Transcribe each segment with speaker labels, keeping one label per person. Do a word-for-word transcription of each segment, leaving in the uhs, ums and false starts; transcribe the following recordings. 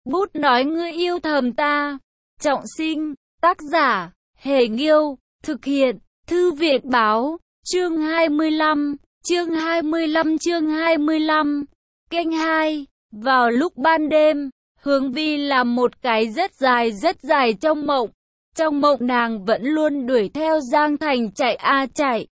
Speaker 1: Bút nói ngươi yêu thầm ta. Trọng sinh, tác giả, Hề Nghiêu, thực hiện, Thư viện Báo, chương hai mươi lăm, chương hai mươi lăm chương hai mươi lăm, kênh hai, vào lúc ban đêm, Hướng Vi làm một cái rất dài rất dài trong mộng. Trong mộng nàng vẫn luôn đuổi theo Giang Thành chạy a chạy.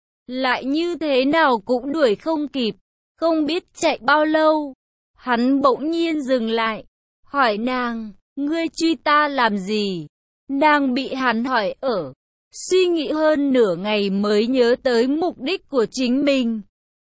Speaker 1: Lại như thế nào cũng đuổi không kịp, không biết chạy bao lâu. Hắn bỗng nhiên dừng lại, hỏi nàng, ngươi truy ta làm gì? Nàng bị hắn hỏi ở, suy nghĩ hơn nửa ngày mới nhớ tới mục đích của chính mình.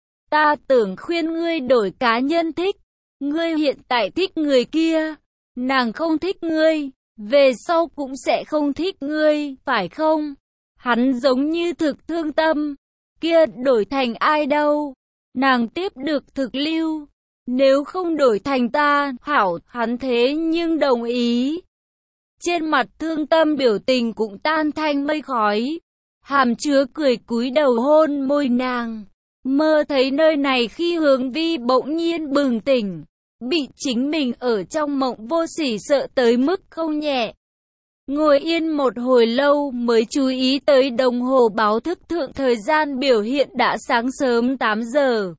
Speaker 1: Ta tưởng khuyên ngươi đổi cá nhân thích, ngươi hiện tại thích người kia, nàng không thích ngươi, về sau cũng sẽ không thích ngươi, phải không? Hắn giống như thực thương tâm, kia đổi thành ai đâu? Nàng tiếp được thực lưu, nếu không đổi thành ta, hảo, hắn thế nhưng đồng ý. Trên mặt thương tâm biểu tình cũng tan thành mây khói, hàm chứa cười cúi đầu hôn môi nàng. Mơ thấy nơi này khi Hướng Vi bỗng nhiên bừng tỉnh, bị chính mình ở trong mộng vô sỉ sợ tới mức không nhẹ. Ngồi yên một hồi lâu mới chú ý tới đồng hồ báo thức thượng thời gian biểu hiện đã sáng sớm tám giờ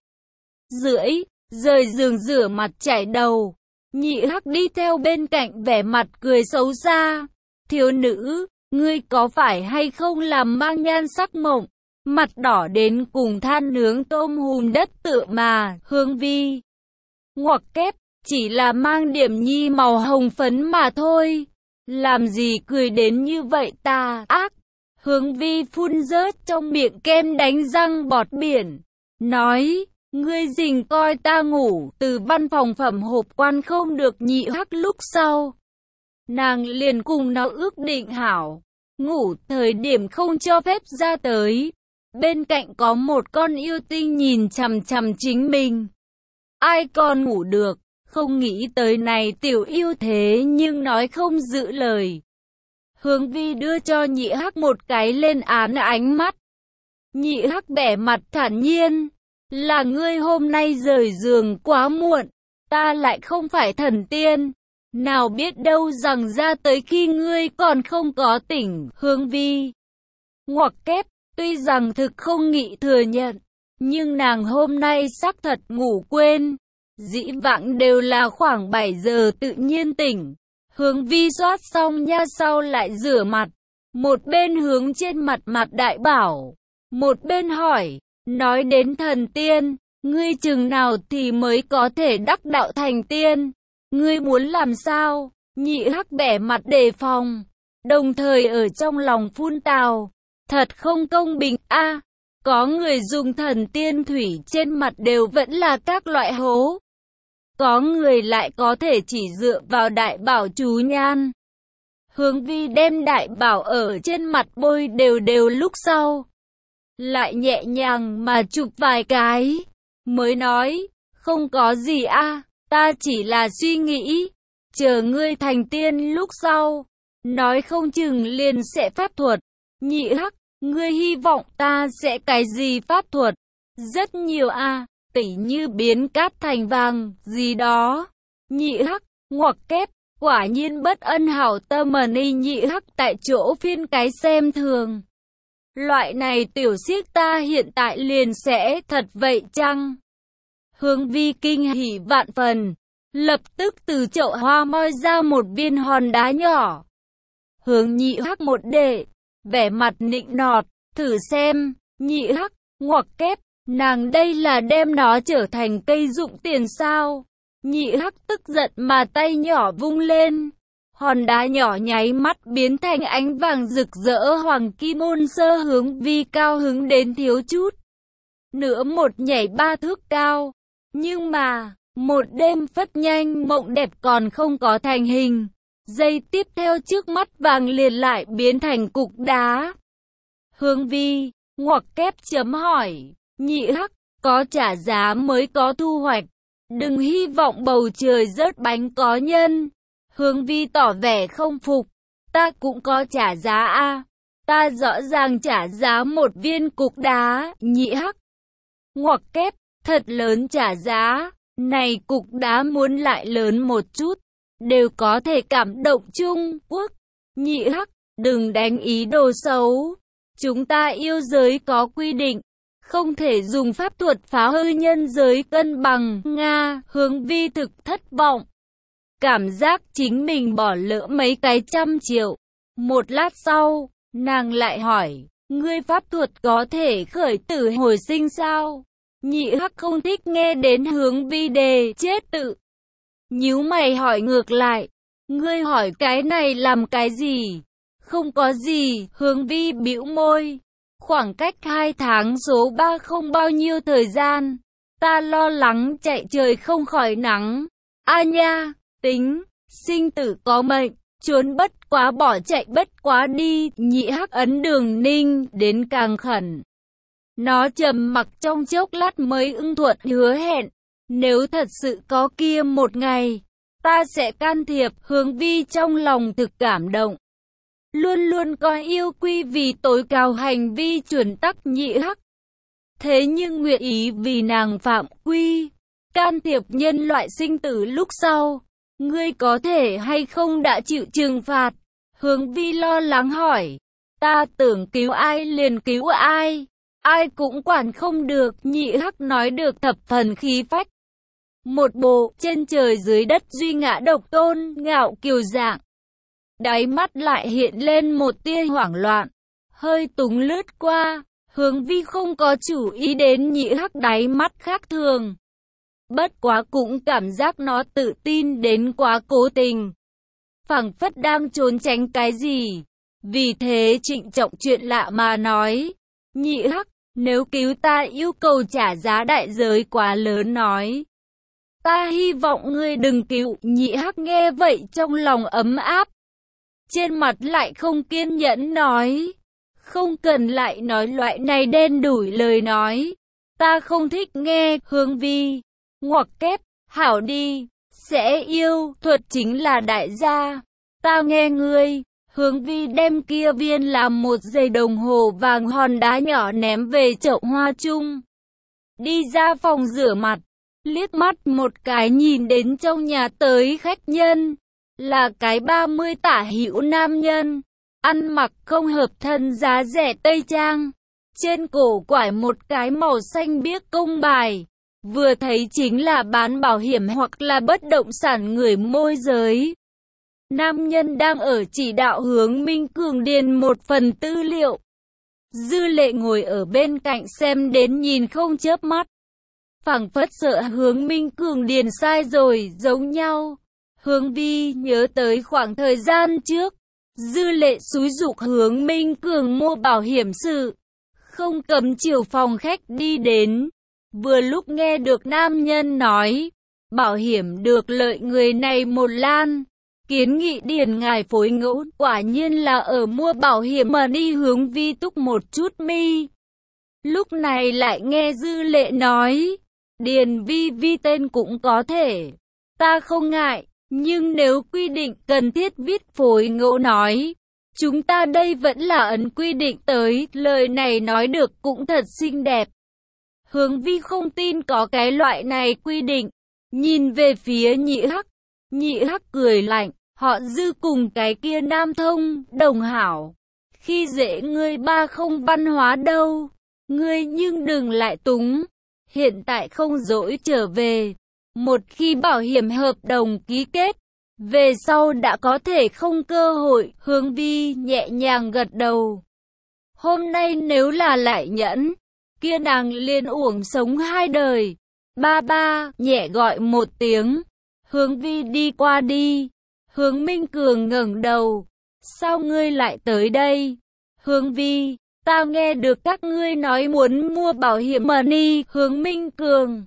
Speaker 1: rưỡi, rời giường rửa mặt chải đầu. Nhị Hắc đi theo bên cạnh vẻ mặt cười xấu xa. Thiếu nữ, ngươi có phải hay không làm mang nhan sắc mộng, mặt đỏ đến cùng than nướng tôm hùm đất tựa mà. Hướng Vi ngoặc kép, chỉ là mang điểm nhi màu hồng phấn mà thôi. Làm gì cười đến như vậy ta ác. Hướng Vi phun rớt trong miệng kem đánh răng bọt biển, nói, ngươi rình coi ta ngủ. Từ văn phòng phẩm hộp quan không được. Nhị Hắc lúc sau, nàng liền cùng nó ước định hảo, ngủ thời điểm không cho phép ra tới. Bên cạnh có một con yêu tinh nhìn chằm chằm chính mình. Ai còn ngủ được, không nghĩ tới này tiểu yêu thế nhưng nói không giữ lời. Hướng Vi đưa cho Nhị Hắc một cái lên án ánh mắt. Nhị Hắc bẻ mặt thản nhiên, là ngươi hôm nay rời giường quá muộn, ta lại không phải thần tiên, nào biết đâu rằng ra tới khi ngươi còn không có tỉnh. Hướng Vi ngoặc kép, tuy rằng thực không nghĩ thừa nhận, nhưng nàng hôm nay xác thật ngủ quên. Dĩ vãng đều là khoảng bảy giờ tự nhiên tỉnh. Hướng Vi xoát xong nha sau lại rửa mặt, một bên hướng trên mặt mặt đại bảo, một bên hỏi, nói đến thần tiên, ngươi chừng nào thì mới có thể đắc đạo thành tiên? Ngươi muốn làm sao? Nhị Hắc bẻ mặt đề phòng, đồng thời ở trong lòng phun tào, thật không công bình a. À, có người dùng thần tiên thủy trên mặt đều vẫn là các loại hố, có người lại có thể chỉ dựa vào đại bảo chú nhan. Hướng Vi đem đại bảo ở trên mặt bôi đều đều lúc sau, lại nhẹ nhàng mà chụp vài cái, mới nói, không có gì a, à, ta chỉ là suy nghĩ, chờ ngươi thành tiên lúc sau, nói không chừng liền sẽ pháp thuật. Nhị Hắc, ngươi hy vọng ta sẽ cái gì pháp thuật? Rất nhiều a, à, tỉ như biến cát thành vàng, gì đó. Nhị Hắc ngoặc kép, quả nhiên bất ân hảo tâm mà ni. Nhị Hắc tại chỗ phiên cái xem thường. Loại này tiểu siếc ta hiện tại liền sẽ thật vậy chăng? Hướng Vi kinh hỉ vạn phần, lập tức từ chậu hoa moi ra một viên hòn đá nhỏ. Hướng Nhị Hắc một đệ, vẻ mặt nịnh nọt, thử xem. Nhị Hắc ngoặc kép, nàng đây là đem nó trở thành cây dụng tiền sao? Nhị Hắc tức giận mà tay nhỏ vung lên, hòn đá nhỏ nháy mắt biến thành ánh vàng rực rỡ hoàng kim ôn sơ. Hướng Vi cao hứng đến thiếu chút nữa một nhảy ba thước cao. Nhưng mà, một đêm phất nhanh mộng đẹp còn không có thành hình, giây tiếp theo trước mắt vàng liền lại biến thành cục đá. Hướng Vi ngoặc kép chấm hỏi, Nhị Hắc, có trả giá mới có thu hoạch, đừng hy vọng bầu trời rớt bánh có nhân. Hướng Vi tỏ vẻ không phục, ta cũng có trả giá a, à, ta rõ ràng trả giá một viên cục đá. Nhị Hắc ngoặc kép, thật lớn trả giá, này cục đá muốn lại lớn một chút, đều có thể cảm động Trung Quốc. Nhị Hắc, đừng đánh ý đồ xấu. Chúng ta yêu giới có quy định, không thể dùng pháp thuật phá hư nhân giới cân bằng. Nga, Hướng Vi thực thất vọng. Cảm giác chính mình bỏ lỡ mấy cái trăm triệu. Một lát sau, nàng lại hỏi, ngươi pháp thuật có thể khởi tử hồi sinh sao? Nhị Hắc không thích nghe đến Hướng Vi đề chết tự. Nhíu mày hỏi ngược lại, ngươi hỏi cái này làm cái gì? Không có gì, Hướng Vi bĩu môi. Khoảng cách hai tháng số ba không bao nhiêu thời gian. Ta lo lắng chạy trời không khỏi nắng. A nha, tính, sinh tử có mệnh, trốn bất quá bỏ chạy bất quá đi. Nhị Hắc ấn Đường Ninh đến càng khẩn. Nó trầm mặc trong chốc lát mới ưng thuận hứa hẹn. Nếu thật sự có kia một ngày, ta sẽ can thiệp. Hướng Vi trong lòng thực cảm động. Luôn luôn coi yêu quy vì tối cao hành vi chuẩn tắc. Nhị Hắc thế nhưng nguyện ý vì nàng phạm quy, can thiệp nhân loại sinh tử lúc sau, ngươi có thể hay không đã chịu trừng phạt? Hướng Vi lo lắng hỏi. Ta tưởng cứu ai liền cứu ai, ai cũng quản không được. Nhị Hắc nói được thập phần khí phách. Một bộ trên trời dưới đất duy ngã độc tôn, ngạo kiều dạng. Đáy mắt lại hiện lên một tia hoảng loạn, hơi túng lướt qua. Hướng Vi không có chủ ý đến Nhị Hắc đáy mắt khác thường. Bất quá cũng cảm giác nó tự tin đến quá cố tình, phảng phất đang trốn tránh cái gì. Vì thế trịnh trọng chuyện lạ mà nói, Nhị Hắc, nếu cứu ta yêu cầu trả giá đại giới quá lớn. Nói, ta hy vọng ngươi đừng cứu. Nhị Hắc nghe vậy trong lòng ấm áp, trên mặt lại không kiên nhẫn nói, không cần lại nói loại này đen đủi lời nói, ta không thích nghe. Hướng Vi ngoặc kép, hảo đi, sẽ yêu, thuật chính là đại gia, ta nghe ngươi. Hướng Vi đem kia viên làm một giây đồng hồ vàng hòn đá nhỏ ném về chậu hoa chung, đi ra phòng rửa mặt, liếc mắt một cái nhìn đến trong nhà tới khách nhân, là cái ba mươi tả hữu nam nhân, ăn mặc không hợp thân giá rẻ tây trang, trên cổ quải một cái màu xanh biếc công bài, vừa thấy chính là bán bảo hiểm hoặc là bất động sản người môi giới. Nam nhân đang ở chỉ đạo Hướng Minh Cường điền một phần tư liệu. Dư Lệ ngồi ở bên cạnh xem đến nhìn không chớp mắt, phảng phất sợ Hướng Minh Cường điền sai rồi giống nhau. Hướng Vi nhớ tới khoảng thời gian trước, Dư Lệ xúi giục Hướng Minh Cường mua bảo hiểm sự, không cấm chiều phòng khách đi đến. Vừa lúc nghe được nam nhân nói, bảo hiểm được lợi người này một lan, kiến nghị điền ngài phối ngẫu. Quả nhiên là ở mua bảo hiểm mà đi. Hướng Vi túc một chút mi. Lúc này lại nghe Dư Lệ nói, điền Vi Vi tên cũng có thể, ta không ngại. Nhưng nếu quy định cần thiết viết phối ngẫu nói, chúng ta đây vẫn là ấn quy định tới. Lời này nói được cũng thật xinh đẹp. Hướng Vi không tin có cái loại này quy định, nhìn về phía Nhị Hắc. Nhị Hắc cười lạnh, họ Dư cùng cái kia nam thông, đồng hảo, khi dễ ngươi ba không văn hóa đâu, ngươi nhưng đừng lại túng, hiện tại không dỗi trở về. Một khi bảo hiểm hợp đồng ký kết, về sau đã có thể không cơ hội. Hướng Vi nhẹ nhàng gật đầu. Hôm nay nếu là lại nhẫn, kia nàng liền uổng sống hai đời. Ba ba, nhẹ gọi một tiếng. Hướng Vi đi qua đi. Hướng Minh Cường ngẩng đầu. Sao ngươi lại tới đây? Hướng Vi, ta nghe được các ngươi nói muốn mua bảo hiểm money. Hướng Minh Cường,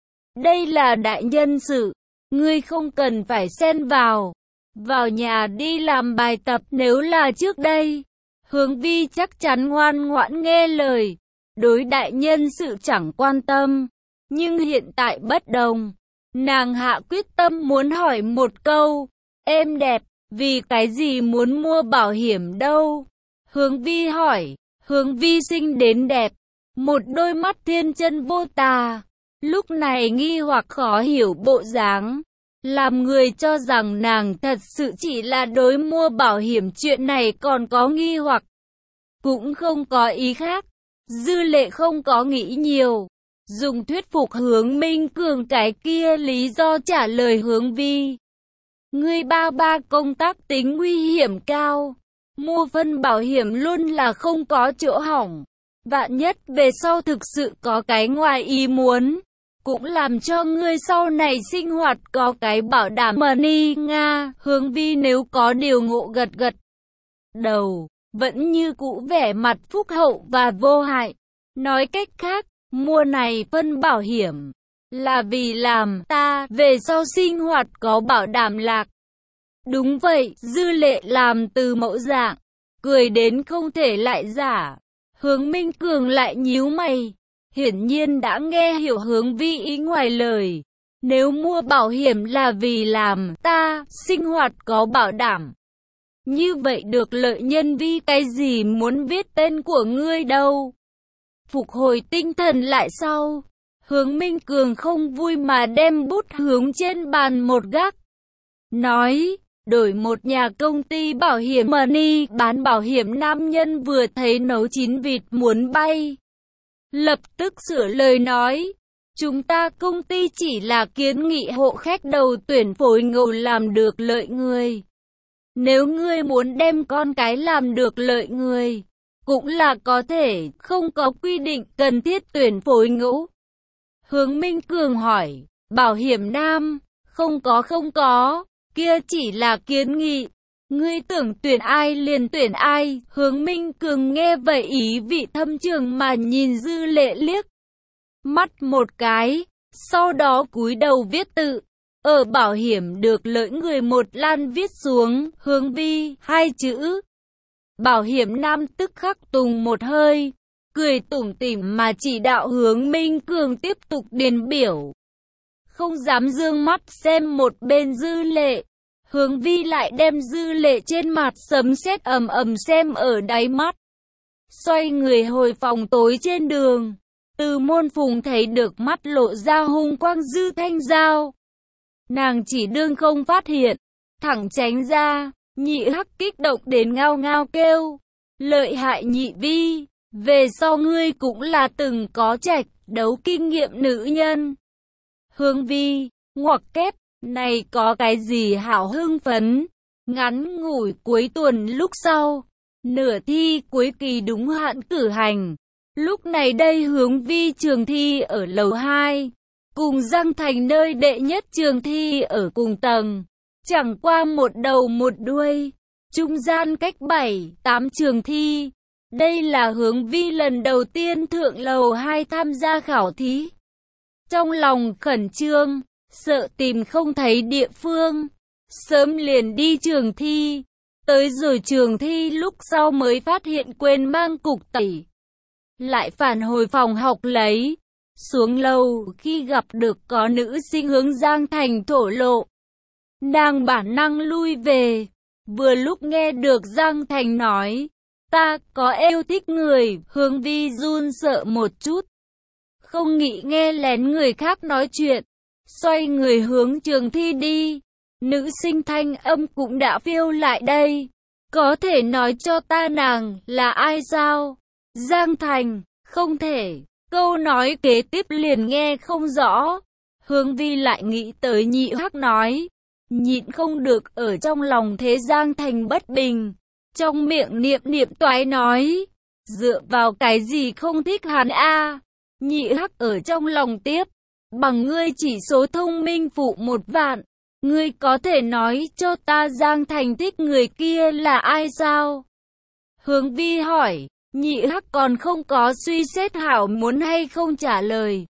Speaker 1: đây là đại nhân sự, ngươi không cần phải xen vào. Vào nhà đi làm bài tập. Nếu là trước đây, Hướng Vi chắc chắn ngoan ngoãn nghe lời, đối đại nhân sự chẳng quan tâm. Nhưng hiện tại bất đồng, nàng hạ quyết tâm muốn hỏi một câu, em đẹp, vì cái gì muốn mua bảo hiểm đâu? Hướng Vi hỏi. Hướng Vi xinh đến đẹp, một đôi mắt thiên chân vô tà, lúc này nghi hoặc khó hiểu bộ dáng. làm người cho rằng nàng thật sự chỉ là đối mua bảo hiểm, chuyện này còn có nghi hoặc, cũng không có ý khác. Dư Lệ không có nghĩ nhiều, dùng thuyết phục Hướng Minh Cường cái kia lý do trả lời Hướng Vi. Ngươi ba ba công tác tính nguy hiểm cao, mua phân bảo hiểm luôn là không có chỗ hỏng. Vạn nhất về sau thực sự có cái ngoài ý muốn, cũng làm cho ngươi sau này sinh hoạt có cái bảo đảm. Money Nga, Hướng Vi nếu có điều ngộ gật gật đầu, vẫn như cũ vẻ mặt phúc hậu và vô hại. Nói cách khác, mua này phân bảo hiểm là vì làm ta về sau sinh hoạt có bảo đảm lạc. Đúng vậy, Dư Lệ làm từ mẫu dạng, cười đến không thể lại giả. Hướng Minh Cường lại nhíu mày, hiển nhiên đã nghe hiểu Hướng Vi ý ngoài lời. Nếu mua bảo hiểm là vì làm ta sinh hoạt có bảo đảm, như vậy được lợi nhân Vi cái gì muốn viết tên của ngươi đâu. Phục hồi tinh thần lại sau, Hướng Minh Cường không vui mà đem bút hướng trên bàn một gác. Nói, đổi một nhà công ty bảo hiểm Money bán bảo hiểm nam nhân vừa thấy nấu chín vịt muốn bay. Lập tức sửa lời nói, chúng ta công ty chỉ là kiến nghị hộ khách đầu tuyển phối ngẫu làm được lợi người. Nếu ngươi muốn đem con cái làm được lợi người, cũng là có thể, không có quy định cần thiết tuyển phối ngẫu. Hướng Minh Cường hỏi, bảo hiểm nam, không có không có, kia chỉ là kiến nghị. Ngươi tưởng tuyển ai liền tuyển ai. Hướng Minh Cường nghe vậy ý vị thâm trường mà nhìn Dư Lệ liếc mắt một cái, sau đó cúi đầu viết tự. Ở bảo hiểm được lợi người một lan viết xuống, Hướng Vi, hai chữ. Bảo hiểm nam tức khắc tùng một hơi, cười tủm tỉm mà chỉ đạo Hướng Minh Cường tiếp tục điền biểu. Không dám dương mắt xem một bên Dư Lệ. Hướng Vi lại đem Dư Lệ trên mặt sấm sét ầm ầm xem ở đáy mắt. Xoay người hồi phòng tối trên đường, Từ Môn Phùng thấy được mắt lộ ra hung quang Dư Thanh Giao. Nàng chỉ đương không phát hiện, thẳng tránh ra. Nhị Hắc kích động đến ngao ngao kêu, lợi hại Nhị Vi, về sau ngươi cũng là từng có trạch đấu kinh nghiệm nữ nhân. Hướng Vi, ngoặc kép, này có cái gì hảo hưng phấn. Ngắn ngủi cuối tuần lúc sau, nửa thi cuối kỳ đúng hạn cử hành. Lúc này đây Hướng Vi trường thi ở lầu hai, cùng Giang Thành nơi đệ nhất trường thi ở cùng tầng. Chẳng qua một đầu một đuôi, trung gian cách bảy, tám trường thi. Đây là Hướng Vi lần đầu tiên thượng lầu hai tham gia khảo thí. Trong lòng khẩn trương, sợ tìm không thấy địa phương, sớm liền đi trường thi. Tới rồi trường thi lúc sau mới phát hiện quên mang cục tẩy. Lại phản hồi phòng học lấy. Xuống lầu khi gặp được có nữ sinh hướng Giang Thành thổ lộ. Nàng bản năng lui về, vừa lúc nghe được Giang Thành nói, ta có yêu thích người. Hướng Vi run sợ một chút, không nghĩ nghe lén người khác nói chuyện, xoay người hướng trường thi đi. Nữ sinh thanh âm cũng đã phiêu lại đây, có thể nói cho ta nàng là ai sao? Giang Thành, không thể. Câu nói kế tiếp liền nghe không rõ. Hướng Vi lại nghĩ tới Nhị Hắc nói, nhịn không được ở trong lòng thế Giang Thành bất bình, trong miệng niệm niệm toái nói, dựa vào cái gì không thích hắn a? Nhị Hắc ở trong lòng tiếp, bằng ngươi chỉ số thông minh phụ một vạn, ngươi có thể nói cho ta Giang Thành thích người kia là ai sao? Hướng Vi hỏi, Nhị Hắc còn không có suy xét hảo muốn hay không trả lời.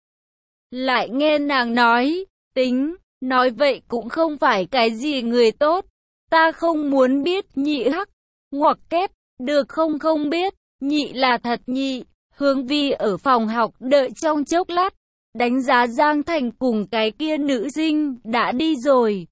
Speaker 1: Lại nghe nàng nói, tính, nói vậy cũng không phải cái gì người tốt, ta không muốn biết. Nhị Hắc, ngoặc kép, được không không biết, nhị là thật nhị. Hướng Vi ở phòng học đợi trong chốc lát, đánh giá Giang Thành cùng cái kia nữ sinh đã đi rồi.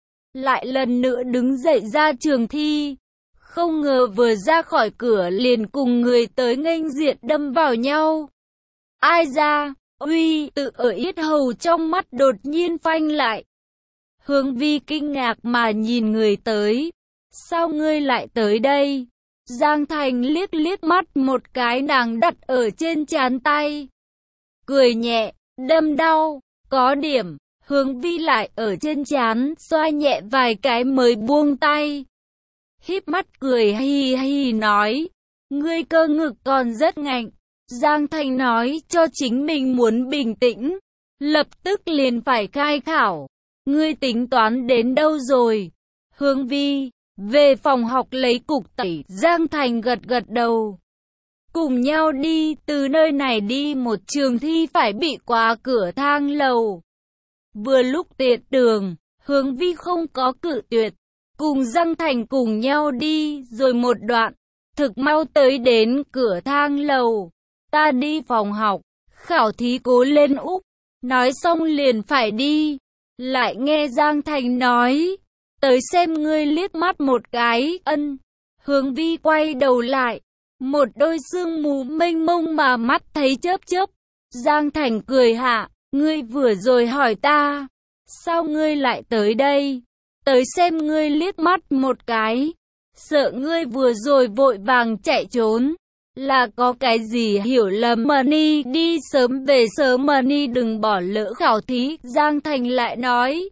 Speaker 1: Lại lần nữa đứng dậy ra trường thi, không ngờ vừa ra khỏi cửa liền cùng người tới nghênh diện đâm vào nhau. Ai ra, uy, tự ở yết hầu trong mắt đột nhiên phanh lại. Hướng Vi kinh ngạc mà nhìn người tới. Sao ngươi lại tới đây? Giang Thành liếc liếc mắt một cái nàng đặt ở trên trán tay. Cười nhẹ, đâm đau, có điểm. Hướng Vi lại ở trên trán, xoa nhẹ vài cái mới buông tay. Híp mắt cười hi hi nói, ngươi cơ ngực còn rất ngạnh. Giang Thành nói cho chính mình muốn bình tĩnh, lập tức liền phải khai khảo. Ngươi tính toán đến đâu rồi? Hướng Vi, về phòng học lấy cục tẩy. Giang Thành gật gật đầu. Cùng nhau đi, từ nơi này đi một trường thi phải bị qua cửa thang lầu. Vừa lúc tiện đường, Hướng Vi không có cự tuyệt. Cùng Giang Thành cùng nhau đi, rồi một đoạn, thực mau tới đến cửa thang lầu. Ta đi phòng học, khảo thí cố lên Úc. Nói xong liền phải đi. Lại nghe Giang Thành nói, tới xem ngươi liếc mắt một cái, ân. Hướng Vi quay đầu lại, một đôi sương mù mênh mông mà mắt thấy chớp chớp. Giang Thành cười hạ, ngươi vừa rồi hỏi ta, sao ngươi lại tới đây? Tới xem ngươi liếc mắt một cái, sợ ngươi vừa rồi vội vàng chạy trốn. Là có cái gì hiểu lầm Money, đi sớm về sớm Money, đừng bỏ lỡ khảo thí. Giang Thành lại nói.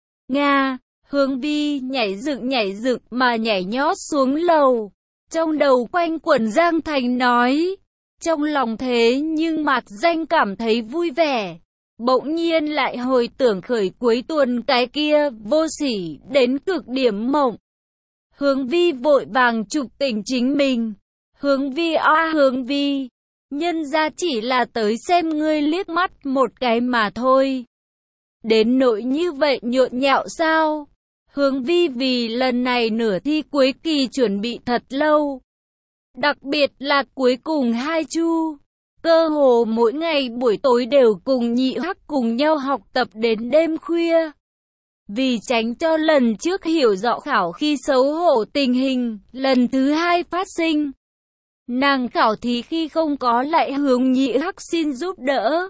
Speaker 1: Nga, Hướng Vi nhảy dựng nhảy dựng mà nhảy nhót xuống lầu. Trong đầu quanh quẩn Giang Thành nói. Trong lòng thế nhưng mạc danh cảm thấy vui vẻ. Bỗng nhiên lại hồi tưởng khởi cuối tuần cái kia vô sỉ đến cực điểm mộng. Hướng Vi vội vàng chụp tỉnh chính mình. Hướng Vi a Hướng Vi, nhân ra chỉ là tới xem ngươi liếc mắt một cái mà thôi. Đến nỗi như vậy nhộn nhạo sao? Hướng Vi vì lần này nửa thi cuối kỳ chuẩn bị thật lâu. Đặc biệt là cuối cùng hai chu. Cơ hồ mỗi ngày buổi tối đều cùng Nhị Hắc cùng nhau học tập đến đêm khuya. Vì tránh cho lần trước hiểu rõ khảo khi xấu hổ tình hình, lần thứ hai phát sinh. Nàng khảo thí khi không có lại hướng Nhị Hắc xin giúp đỡ.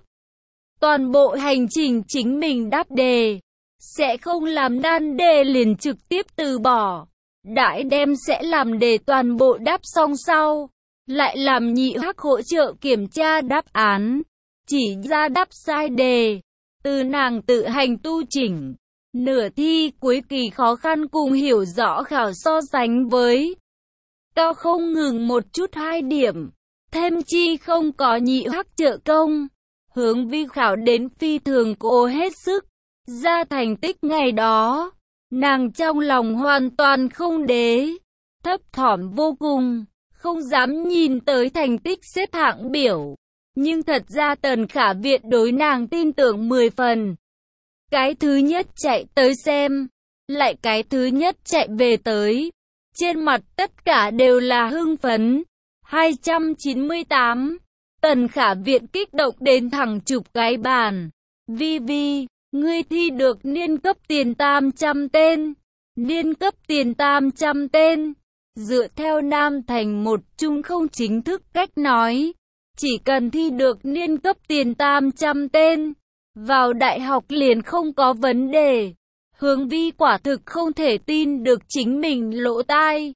Speaker 1: Toàn bộ hành trình chính mình đáp đề, sẽ không làm nan đề liền trực tiếp từ bỏ. Đại đem sẽ làm đề toàn bộ đáp xong sau, lại làm Nhị Hắc hỗ trợ kiểm tra đáp án, chỉ ra đáp sai đề, từ nàng tự hành tu chỉnh. Nửa thi cuối kỳ khó khăn cùng hiểu rõ khảo so sánh với cao không ngừng một chút hai điểm, thêm chi không có Nhị Hắc trợ công. Hướng Vi khảo đến phi thường cố hết sức, ra thành tích ngày đó, nàng trong lòng hoàn toàn không đế, thấp thỏm vô cùng, không dám nhìn tới thành tích xếp hạng biểu. Nhưng thật ra Tần Khả Việt đối nàng tin tưởng mười phần. Cái thứ nhất chạy tới xem, lại cái thứ nhất chạy về tới. Trên mặt tất cả đều là hưng phấn. hai trăm chín mươi tám. Tần Khả Việt kích động đến thẳng chụp cái bàn. Vi Vi, ngươi thi được niên cấp tiền tam trăm tên. Niên cấp tiền tam trăm tên. Dựa theo Nam Thành một trung không chính thức cách nói, chỉ cần thi được niên cấp tiền tam trăm tên, vào đại học liền không có vấn đề. Hướng Vi quả thực không thể tin được chính mình lỗ tai.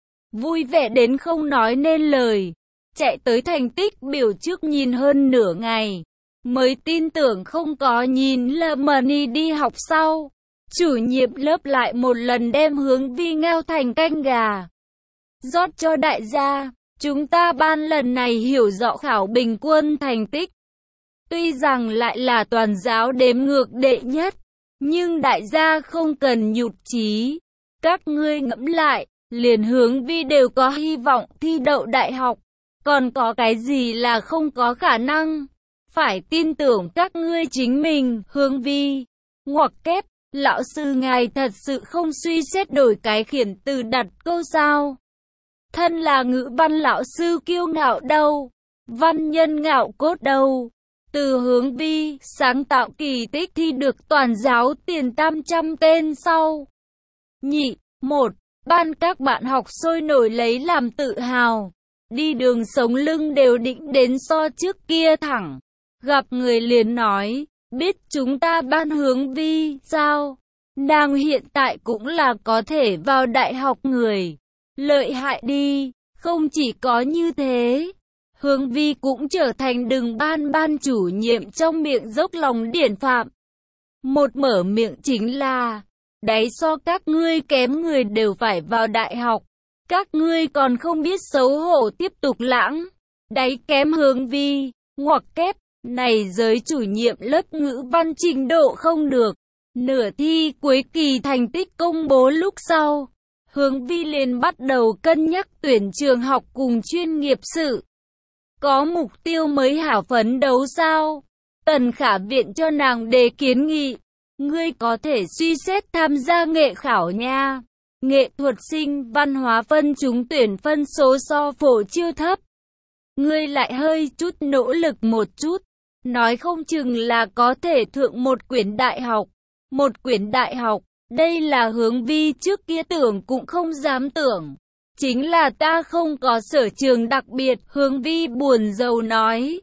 Speaker 1: Vui vẻ đến không nói nên lời. Chạy tới thành tích biểu trước nhìn hơn nửa ngày, mới tin tưởng không có nhìn là Money đi học sau. Chủ nhiệm lớp lại một lần đem Hướng Vi ngao thành canh gà, rót cho đại gia. Chúng ta ban lần này hiểu rõ khảo bình quân thành tích. Tuy rằng lại là toàn giáo đếm ngược đệ nhất, nhưng đại gia không cần nhụt chí. Các ngươi ngẫm lại, liền Hướng Vi đều có hy vọng thi đậu đại học. Còn có cái gì là không có khả năng? Phải tin tưởng các ngươi chính mình. Hướng Vi, ngoặc kép, lão sư ngài thật sự không suy xét đổi cái khiển từ đặt câu sao? Thân là ngữ văn lão sư kiêu ngạo đâu, văn nhân ngạo cốt đâu. Từ Hướng Vi sáng tạo kỳ tích thi được toàn giáo tiền tam trăm tên sau. Nhị, một, ban các bạn học sôi nổi lấy làm tự hào. Đi đường sống lưng đều định đến so trước kia thẳng. Gặp người liền nói, biết chúng ta ban Hướng Vi sao? Nàng hiện tại cũng là có thể vào đại học người. Lợi hại đi, không chỉ có như thế. Hướng Vi cũng trở thành Đừng Ban ban chủ nhiệm trong miệng dốc lòng điển phạm. Một mở miệng chính là, đấy so các ngươi kém người đều phải vào đại học. Các ngươi còn không biết xấu hổ tiếp tục lãng. Đấy kém Hướng Vi, ngoặc kép, này giới chủ nhiệm lớp ngữ văn trình độ không được. Nửa thi cuối kỳ thành tích công bố lúc sau. Hướng Vi liền bắt đầu cân nhắc tuyển trường học cùng chuyên nghiệp sự. Có mục tiêu mới hảo phấn đấu sao? Tần Khả Viện cho nàng đề kiến nghị. Ngươi có thể suy xét tham gia nghệ khảo nha. Nghệ thuật sinh văn hóa phân trúng tuyển phân số so phổ chưa thấp. Ngươi lại hơi chút nỗ lực một chút. Nói không chừng là có thể thượng một quyển đại học. Một quyển đại học, đây là Hướng Vi trước kia tưởng cũng không dám tưởng. Chính là ta không có sở trường đặc biệt, Hướng Vi buồn rầu nói.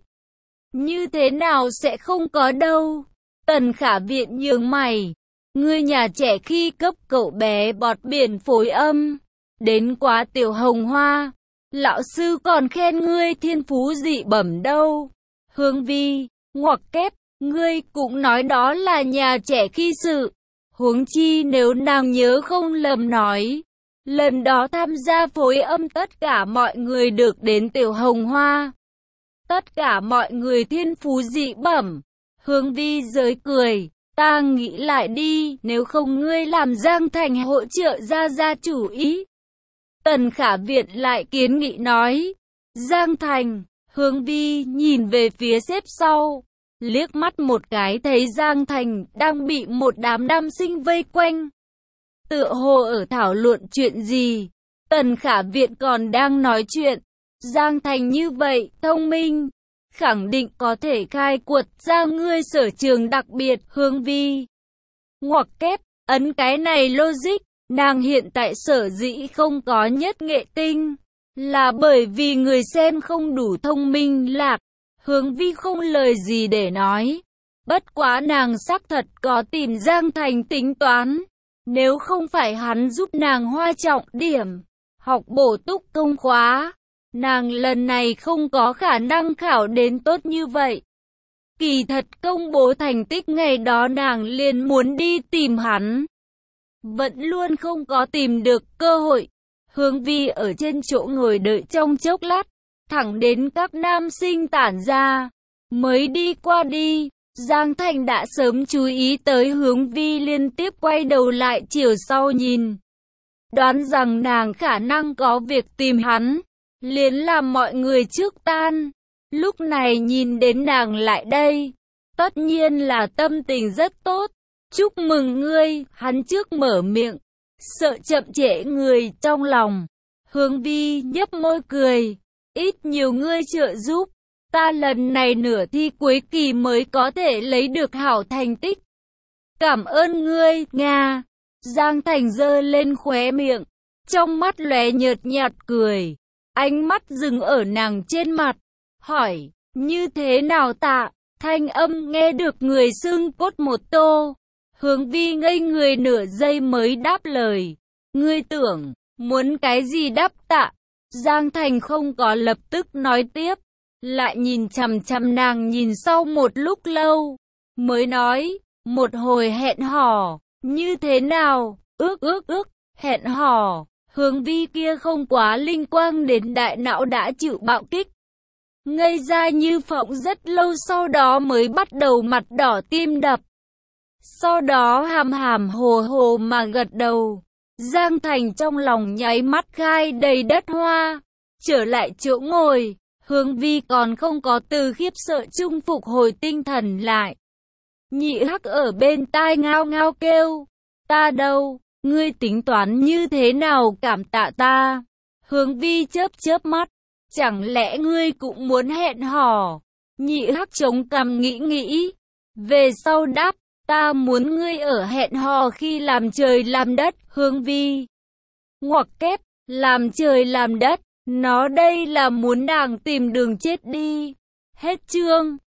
Speaker 1: Như thế nào sẽ không có đâu? Tần Khả Viện nhướng mày. Ngươi nhà trẻ khi cấp cậu bé bọt biển phối âm, đến quá tiểu hồng hoa. Lão sư còn khen ngươi thiên phú dị bẩm đâu. Hướng Vi, ngoặc kép, ngươi cũng nói đó là nhà trẻ khi sự. Huống chi nếu nàng nhớ không lầm nói. Lần đó tham gia phối âm tất cả mọi người được đến tiểu hồng hoa. Tất cả mọi người thiên phú dị bẩm. Hướng Vi giới cười. Ta nghĩ lại đi, nếu không ngươi làm Giang Thành hỗ trợ ra ra chủ ý. Tần Khả Viện lại kiến nghị nói. Giang Thành, Hướng Vi nhìn về phía xếp sau. Liếc mắt một cái thấy Giang Thành đang bị một đám nam sinh vây quanh. Tựa hồ ở thảo luận chuyện gì. Tần Khả Viện còn đang nói chuyện. Giang Thành như vậy, thông minh. Khẳng định có thể khai quật ra ngươi sở trường đặc biệt, Hướng Vi. Ngoặc kép, ấn cái này logic, nàng hiện tại sở dĩ không có nhất nghệ tinh. Là bởi vì người xem không đủ thông minh lạc. Hướng Vi không lời gì để nói. Bất quá nàng xác thật có tìm Giang Thành tính toán. Nếu không phải hắn giúp nàng hoa trọng điểm, học bổ túc công khóa, nàng lần này không có khả năng khảo đến tốt như vậy. Kỳ thật công bố thành tích ngày đó nàng liền muốn đi tìm hắn. Vẫn luôn không có tìm được cơ hội. Hướng Vi ở trên chỗ ngồi đợi trong chốc lát, thẳng đến các nam sinh tản ra, mới đi qua đi. Giang Thành đã sớm chú ý tới Hướng Vi liên tiếp quay đầu lại chiều sau nhìn. Đoán rằng nàng khả năng có việc tìm hắn, liền làm mọi người trước tan. Lúc này nhìn đến nàng lại đây, tất nhiên là tâm tình rất tốt. Chúc mừng ngươi, hắn trước mở miệng, sợ chậm trễ người trong lòng. Hướng Vi nhấp môi cười, ít nhiều ngươi trợ giúp. Ta lần này nửa thi cuối kỳ mới có thể lấy được hảo thành tích. Cảm ơn ngươi, Nga. Giang Thành giơ lên khóe miệng, trong mắt lóe nhợt nhạt cười. Ánh mắt dừng ở nàng trên mặt, hỏi, như thế nào tạ? Thanh âm nghe được người xương cốt một tô. Hướng Vi ngây người nửa giây mới đáp lời. Ngươi tưởng, muốn cái gì đáp tạ? Giang Thành không có lập tức nói tiếp. Lại nhìn chằm chằm nàng nhìn sau một lúc lâu, mới nói, một hồi hẹn hò, như thế nào, ước ước ước, hẹn hò. Hướng Vi kia không quá linh quang đến đại não đã chịu bạo kích. Ngây ra như phỗng rất lâu sau đó mới bắt đầu mặt đỏ tim đập. Sau đó hàm hàm hồ hồ mà gật đầu. Giang Thành trong lòng nháy mắt khai đầy đất hoa. Trở lại chỗ ngồi. Hướng Vi còn không có từ khiếp sợ chung phục hồi tinh thần lại. Nhị Hắc ở bên tai ngao ngao kêu. Ta đâu, ngươi tính toán như thế nào cảm tạ ta? Hướng Vi chớp chớp mắt. Chẳng lẽ ngươi cũng muốn hẹn hò? Nhị Hắc chống cằm nghĩ nghĩ. Về sau đáp, ta muốn ngươi ở hẹn hò khi làm trời làm đất. Hướng Vi ngoặc kép, làm trời làm đất. Nó đây là muốn nàng tìm đường chết đi. Hết chương.